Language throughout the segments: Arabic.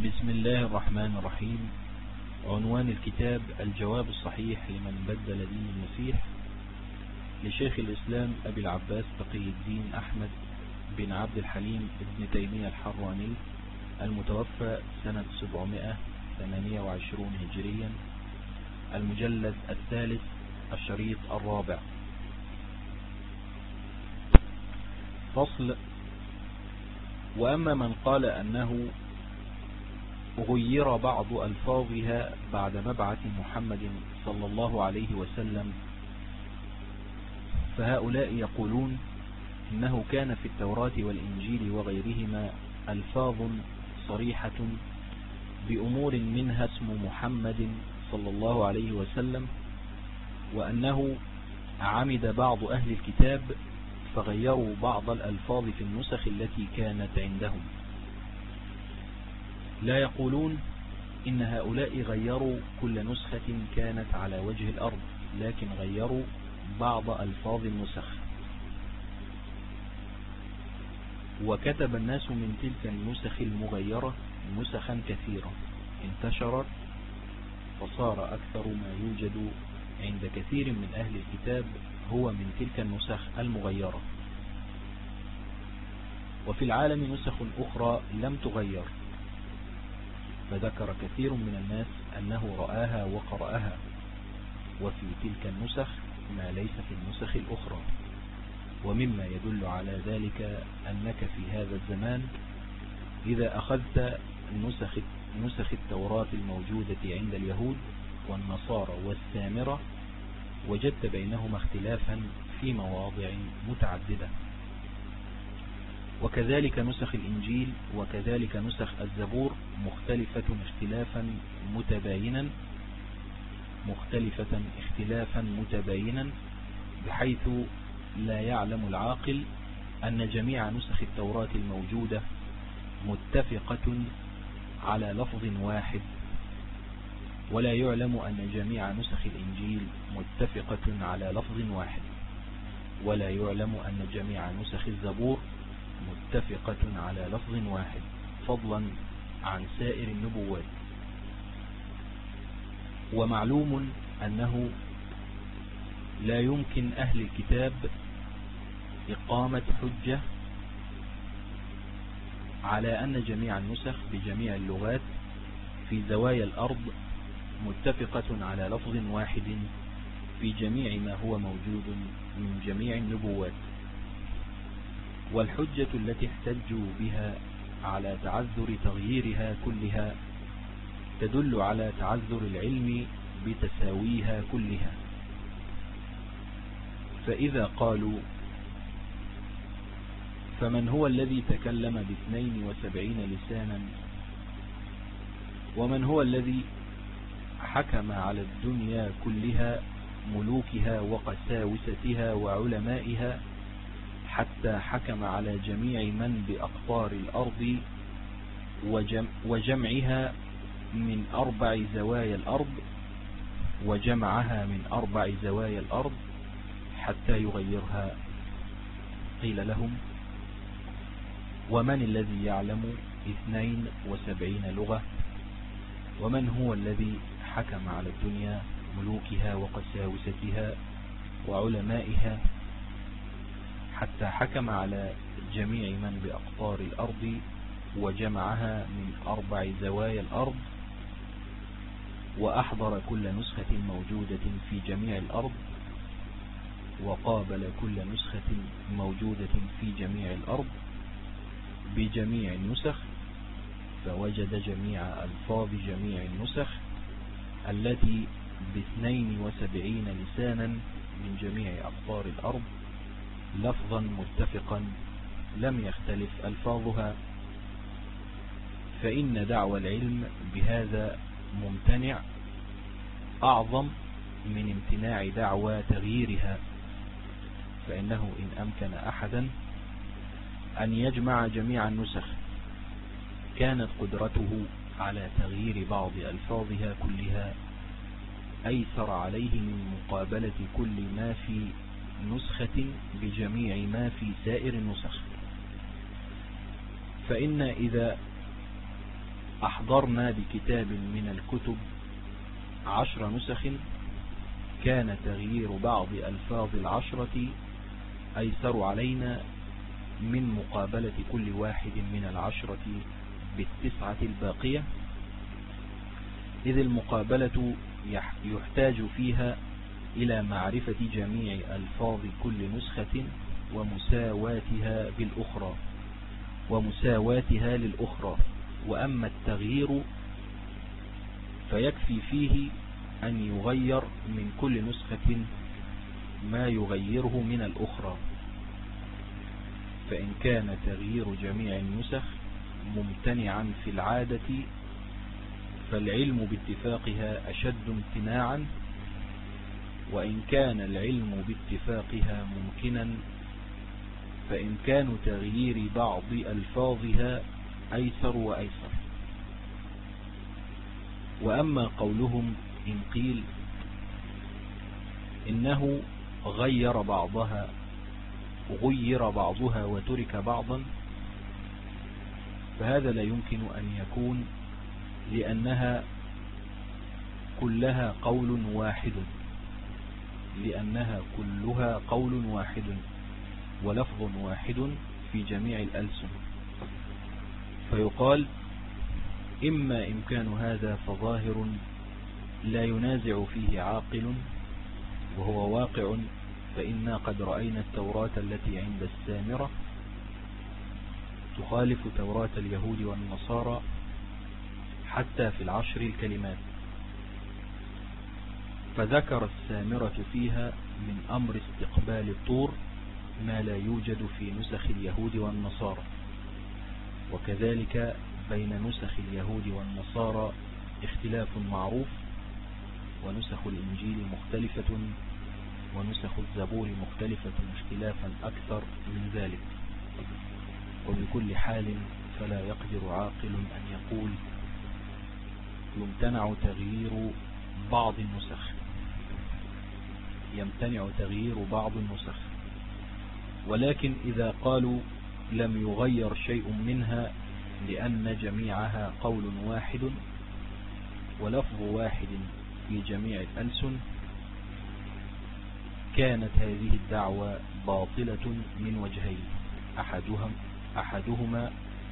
بسم الله الرحمن الرحيم. عنوان الكتاب: الجواب الصحيح لمن بدل دين المسيح، لشيخ الإسلام أبي العباس تقي الدين أحمد بن عبد الحليم ابن تيمية الحراني، المتوفى سنة 728 هجريا، المجلد الثالث، الشريط الرابع. فصل: وأما من قال أنه غير بعض ألفاظها بعد مبعث محمد صلى الله عليه وسلم، فهؤلاء يقولون إنه كان في التوراة والإنجيل وغيرهما ألفاظ صريحة بأمور منها اسم محمد صلى الله عليه وسلم، وأنه عمد بعض أهل الكتاب فغيروا بعض الألفاظ في النسخ التي كانت عندهم. لا يقولون إن هؤلاء غيروا كل نسخة كانت على وجه الأرض، لكن غيروا بعض ألفاظ النسخ. وكتب الناس من تلك النسخ المغيرة نسخا كثيرة انتشرت، فصار أكثر ما يوجد عند كثير من أهل الكتاب هو من تلك النسخ المغيرة. وفي العالم نسخ أخرى لم تغير، فذكر كثير من الناس أنه رآها وقرأها، وفي تلك النسخ ما ليس في النسخ الأخرى. ومما يدل على ذلك أنك في هذا الزمان إذا أخذت نسخ التوراة الموجودة عند اليهود والنصارى والسامرة وجدت بينهما اختلافا في مواضع متعددة، وكذلك نسخ الإنجيل وكذلك نسخ الزبور مختلفة اختلافا متباينا بحيث لا يعلم العاقل أن جميع نسخ التوراة الموجودة متفقة على لفظ واحد، ولا يعلم أن جميع نسخ الإنجيل متفقة على لفظ واحد، ولا يعلم أن جميع نسخ الزبور متفقة على لفظ واحد، فضلا عن سائر النبوات. ومعلوم أنه لا يمكن أهل الكتاب إقامة حجة على أن جميع النسخ بجميع اللغات في زوايا الأرض متفقة على لفظ واحد في جميع ما هو موجود من جميع النبوات. والحجة التي احتجوا بها على تعذر تغييرها كلها تدل على تعذر العلم بتساويها كلها. فإذا قالوا: فمن هو الذي تكلم ب72 لسانا، ومن هو الذي حكم على الدنيا كلها ملوكها وقساوستها وعلمائها، حتى حكم على جميع من بأقطار الأرض وجمعها من 4 زوايا الأرض، وجمعها من 4 زوايا الأرض حتى يغيرها؟ قيل لهم: ومن الذي يعلم 72 لغة؟ ومن هو الذي حكم على الدنيا ملوكها وقساوستها وعلمائها حتى حكم على جميع من بأقطار الأرض وجمعها من 4 زوايا الأرض، وأحضر كل نسخة موجودة في جميع الأرض، وقابل كل نسخة موجودة في جميع الأرض بجميع النسخ، فوجد جميع ألفاظ جميع النسخ التي ب72 لسانا من جميع أقطار الأرض لفظا متفقا لم يختلف ألفاظها. فإن دعوى العلم بهذا ممتنع أعظم من امتناع دعوى تغييرها، فإنه إن أمكن أحدا أن يجمع جميع النسخ كانت قدرته على تغيير بعض ألفاظها كلها أيسر عليه من مقابلة كل ما في نسخة بجميع ما في سائر النسخ. فإن إذا أحضرنا بكتاب من الكتب 10 نسخ، كان تغيير بعض ألفاظ 10 أيسر علينا من مقابلة كل واحد من 10 ب9 الباقية، إذ المقابلة يحتاج فيها إلى معرفة جميع ألفاظ كل نسخة ومساواتها للأخرى. وأما التغيير فيكفي فيه أن يغير من كل نسخة ما يغيره من الأخرى، فإن كان تغيير جميع النسخ ممتنعا في العادة فالعلم باتفاقها أشد امتناعا، وإن كان العلم باتفاقها ممكنا فإمكان تغيير بعض ألفاظها أيسر وأيسر. وأما قولهم إن قيل إنه غير بعضها وترك بعضا، فهذا لا يمكن أن يكون، لأنها كلها قول واحد ولفظ واحد في جميع الألسن، فيقال إما إمكان هذا فظاهر لا ينازع فيه عاقل وهو واقع، فإنا قد رأينا التوراة التي عند السامرة تخالف توراة اليهود والنصارى حتى في 10 الكلمات، فذكر السامرة فيها من أمر استقبال الطور ما لا يوجد في نسخ اليهود والنصارى. وكذلك بين نسخ اليهود والنصارى اختلاف معروف، ونسخ الإنجيل مختلفة ونسخ الزبور مختلفة اختلافا أكثر من ذلك. وبكل حال فلا يقدر عاقل أن يقول يمتنع تغيير بعض النسخ، ولكن إذا قالوا لم يغير شيء منها لأن جميعها قول واحد ولفظ واحد في جميع الألسن، كانت هذه الدعوة باطلة من وجهين. أحدهما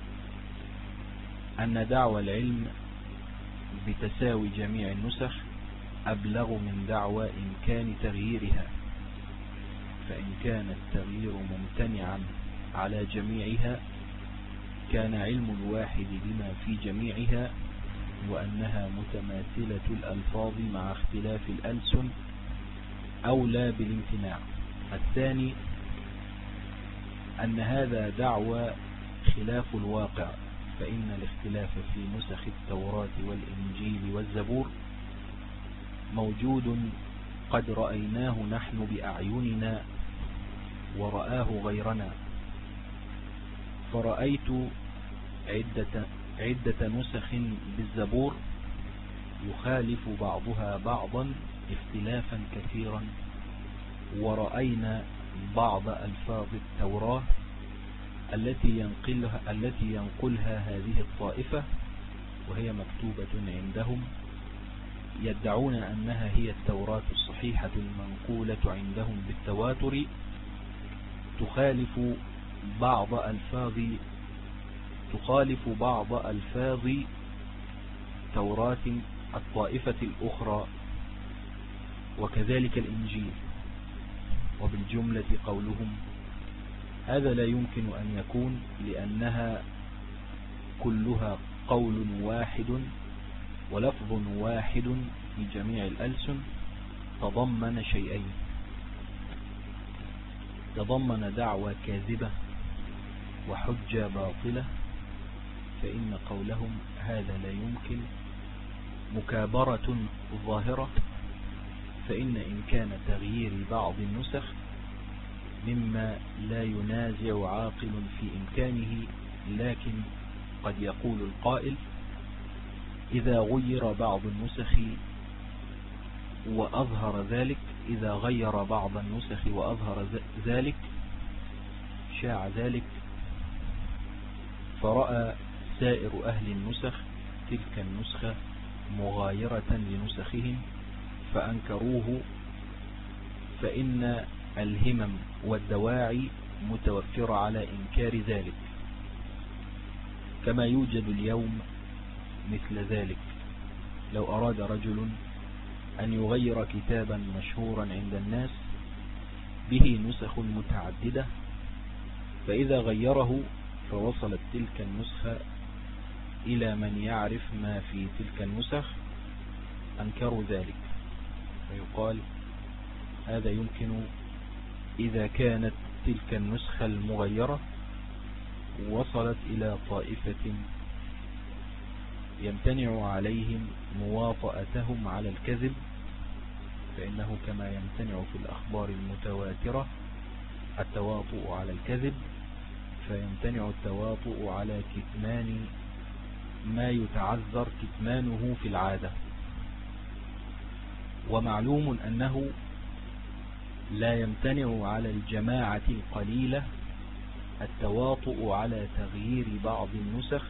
أن دعوى العلم بتساوي جميع النسخ أبلغ من دعوى إمكان تغييرها، فإن كان التغيير ممتنعا على جميعها كان علم الواحد بما في جميعها وأنها متماثلة الألفاظ مع اختلاف الألسن أولى بالامتناع. الثاني أن هذا دعوى خلاف الواقع، فإن الاختلاف في نسخ التوراة والإنجيل والزبور موجود قد رأيناه نحن بأعيننا ورآه غيرنا، فرأيت عدة نسخ بالزبور يخالف بعضها بعضا اختلافا كثيرا، ورأينا بعض ألفاظ التوراة التي ينقلها هذه الطائفة وهي مكتوبة عندهم، يدعون أنها هي التوراة الصحيحة المنقولة عندهم بالتواتر، تخالف بعض ألفاظ توراة الطائفة الأخرى، وكذلك الإنجيل. وبالجملة قولهم هذا لا يمكن أن يكون، لأنها كلها قول واحد ولفظ واحد في جميع الألسن، تضمن شيئين: تضمن دعوى كاذبة وحجة باطلة، فإن قولهم هذا لا يمكن مكابرة ظاهرة، فإن إمكان تغيير بعض النسخ مما لا ينازع عاقل في إمكانه، لكن قد يقول القائل إذا غير بعض النسخ وأظهر ذلك، إذا غير بعض النسخ وأظهر ذلك شاع ذلك، فرأى سائر أهل النسخ تلك النسخة مغايرة لنسخهم فأنكروه، فإن الهمم والدواعي متوفرة على إنكار ذلك، كما يوجد اليوم مثل ذلك. لو أراد رجل أن يغير كتابا مشهورا عند الناس به نسخ متعددة، فإذا غيره فوصلت تلك النسخة إلى من يعرف ما في تلك النسخ أنكروا ذلك، فيقال هذا يمكن إذا كانت تلك النسخة المغيرة وصلت إلى طائفة يمتنع عليهم مواطأتهم على الكذب، فإنه كما يمتنع في الأخبار المتواترة التواطؤ على الكذب، فيمتنع التواطؤ على كتمان ما يتعذر كتمانه في العادة. ومعلوم أنه لا يمتنع على الجماعة القليلة التواطؤ على تغيير بعض النسخ،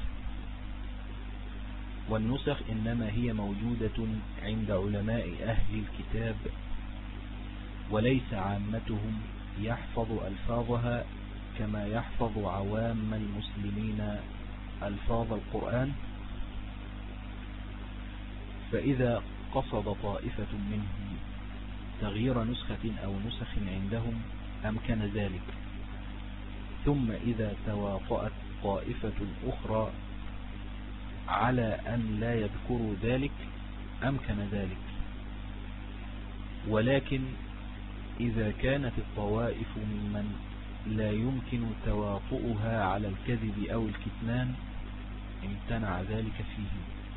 والنسخ إنما هي موجودة عند علماء أهل الكتاب، وليس عامتهم يحفظ ألفاظها كما يحفظ عوام المسلمين ألفاظ القرآن. فإذا قصد طائفة منهم تغيير نسخة أو نسخ عندهم أمكن ذلك، ثم إذا تواطأت طائفة أخرى على أن لا يذكروا ذلك أمكن ذلك. ولكن إذا كانت الطوائف ممن لا يمكن تواطؤها على الكذب أو الكتمان امتنع ذلك فيه.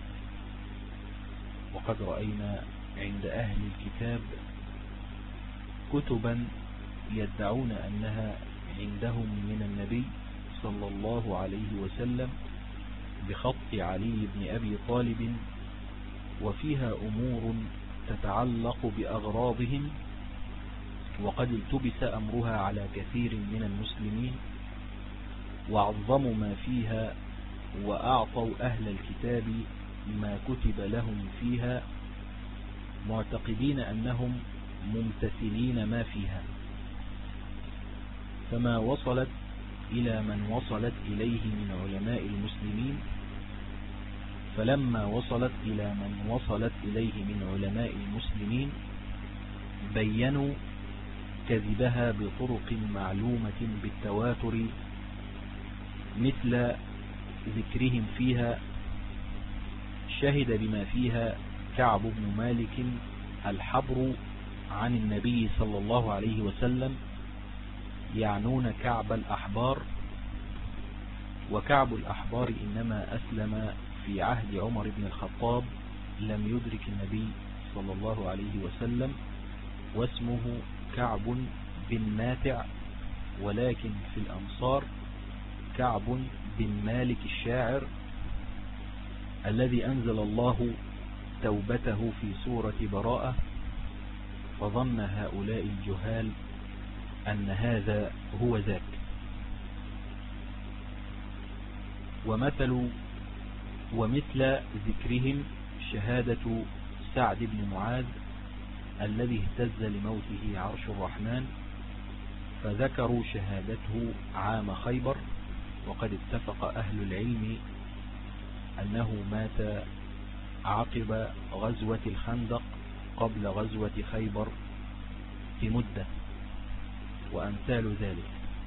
وقد رأينا عند أهل الكتاب كتبا يدعون أنها عندهم من النبي صلى الله عليه وسلم بخط علي بن أبي طالب، وفيها أمور تتعلق بأغراضهم، وقد التبس أمرها على كثير من المسلمين وعظموا ما فيها وأعطوا أهل الكتاب ما كتب لهم فيها معتقدين أنهم ممتثلين ما فيها، فما وصلت إلى من وصلت إليه من علماء المسلمين، فلما وصلت إلى من وصلت إليه من علماء المسلمين بينوا كذبها بطرق معلومة بالتواتر، مثل ذكرهم فيها شهد بما فيها كعب بن مالك الحبر عن النبي صلى الله عليه وسلم، يعنون كعب الأحبار، وكعب الأحبار إنما أسلم في عهد عمر بن الخطاب، لم يدرك النبي صلى الله عليه وسلم، واسمه كعب بن ماتع، ولكن في الأنصار كعب بن مالك الشاعر الذي أنزل الله توبته في سورة براءة، فظن هؤلاء الجهال أن هذا هو ذاك. ومثل ذكرهم شهادة سعد بن معاذ الذي اهتز لموته عرش الرحمن، فذكروا شهادته عام خيبر، وقد اتفق أهل العلم أنه مات عقب غزوة الخندق قبل غزوة خيبر بمدة، وأمثال ذلك.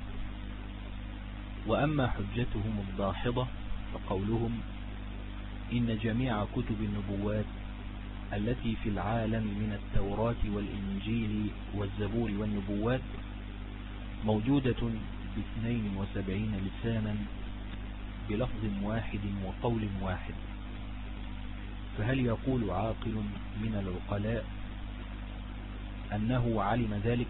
وأما حجتهم الداحضة فقولهم إن جميع كتب النبوات التي في العالم من التوراة والإنجيل والزبور والنبوات موجودة ب72 لسانا بلفظ واحد وقول واحد، فهل يقول عاقل من العقلاء أنه علم ذلك،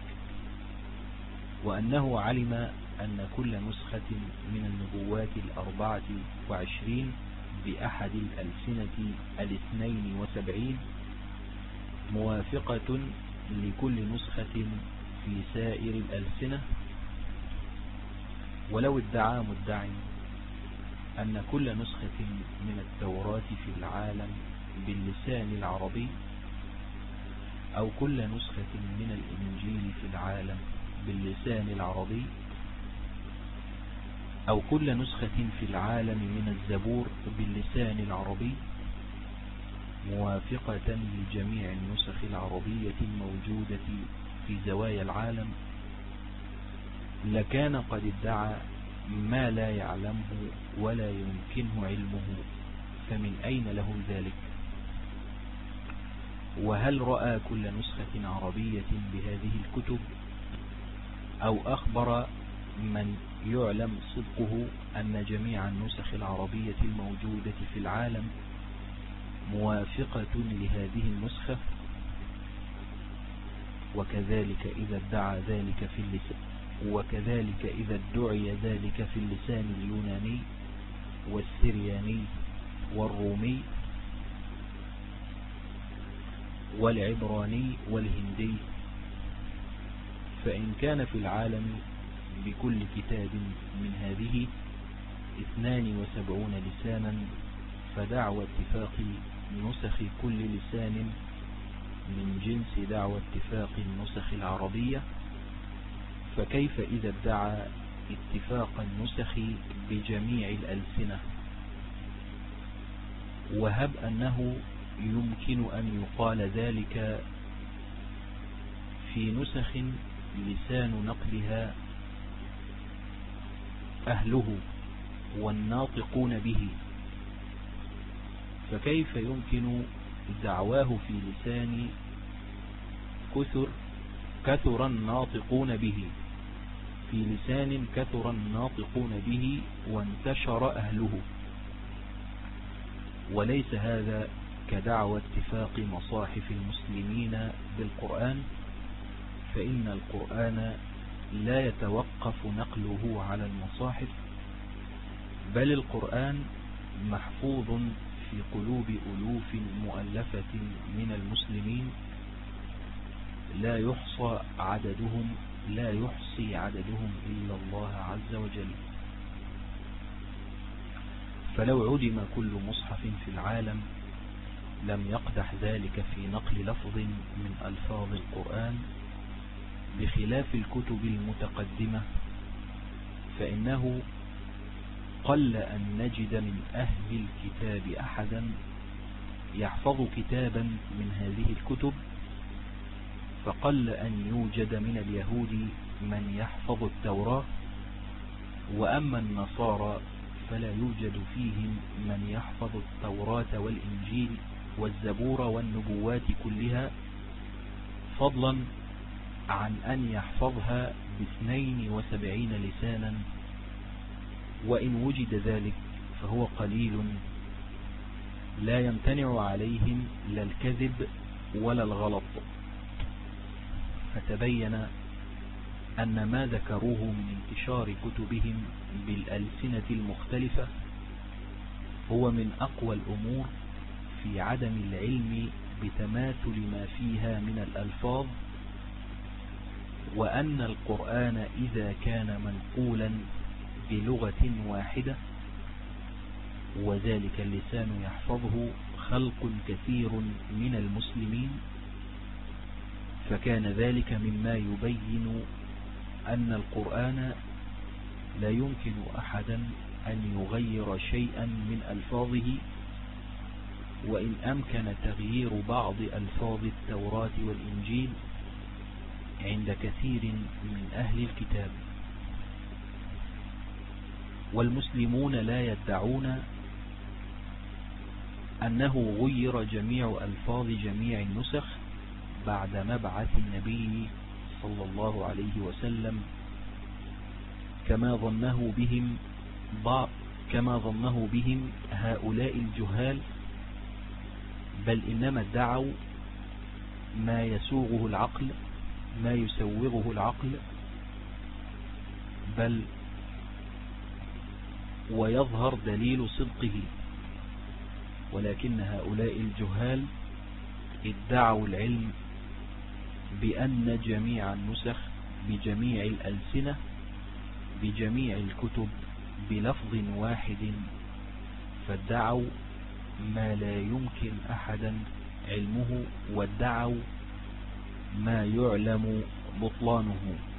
وأنه علم أن كل نسخة من النبوات 24 بأحد الألسنة 72 موافقة لكل نسخة في سائر الألسنة؟ ولو ادعى مدع أن كل نسخة من التوراة في العالم باللسان العربي أو كل نسخة من الإنجيل في العالم باللسان العربي أو كل نسخة في العالم من الزبور باللسان العربي موافقة لجميع النسخ العربية الموجودة في زوايا العالم لكان قد ادعى ما لا يعلمه ولا يمكنه علمه، فمن أين له ذلك؟ وهل رأى كل نسخة عربية بهذه الكتب أو أخبر من يعلم صدقه أن جميع النسخ العربية الموجودة في العالم موافقة لهذه النسخة؟ وكذلك إذا ادعى ذلك في اللسان ادعي ذلك في اللسان اليوناني والسرياني والرومي والعبراني والهندي، فإن كان في العالم بكل كتاب من هذه 72 لسانا فدعوى اتفاق نسخ كل لسان من جنس دعوى اتفاق النسخ العربية، فكيف إذا ادعى اتفاق النسخ بجميع الألسنة؟ وهب أنه يمكن أن يقال ذلك في نسخ لسان نقلها أهله والناطقون به، فكيف يمكن دعواه في لسان كثر الناطقون به، في لسان كثر الناطقون به وانتشر أهله؟ وليس هذا كدعوى اتفاق مصاحف المسلمين بالقرآن، فإن القرآن لا يتوقف نقله على المصاحف، بل القرآن محفوظ في قلوب ألوف مؤلفة من المسلمين لا يحصي عددهم إلا الله عز وجل. فلو عدم كل مصحف في العالم لم يقدح ذلك في نقل لفظ من ألفاظ القرآن، بخلاف الكتب المتقدمة، فإنه قل أن نجد من أهل الكتاب أحدا يحفظ كتابا من هذه الكتب، فقل أن يوجد من اليهود من يحفظ التوراة، وأما النصارى فلا يوجد فيهم من يحفظ التوراة والإنجيل والزبور والنبوات كلها، فضلا عن أن يحفظها ب72 لسانا، وإن وجد ذلك فهو قليل لا يمتنع عليهم لا الكذب ولا الغلط. فتبين أن ما ذكروه من انتشار كتبهم بالألسنة المختلفة هو من أقوى الأمور في عدم العلم بتماثل ما فيها من الألفاظ، وأن القرآن إذا كان منقولا بلغة واحدة وذلك اللسان يحفظه خلق كثير من المسلمين، فكان ذلك مما يبين أن القرآن لا يمكن أحدا أن يغير شيئا من ألفاظه، وإن أمكن تغيير بعض ألفاظ التوراة والإنجيل عند كثير من أهل الكتاب. والمسلمون لا يدعون أنه غير جميع ألفاظ جميع النسخ بعد مبعث النبي صلى الله عليه وسلم كما ظنه بهم هؤلاء الجهال، بل إنما ادعوا ما يسوغه العقل، بل ويظهر دليل صدقه، ولكن هؤلاء الجهال ادعوا العلم بأن جميع النسخ بجميع الألسنة بجميع الكتب بلفظ واحد فادعوا ما لا يمكن أحدا علمه، وادعوا ما يعلم بطلانه.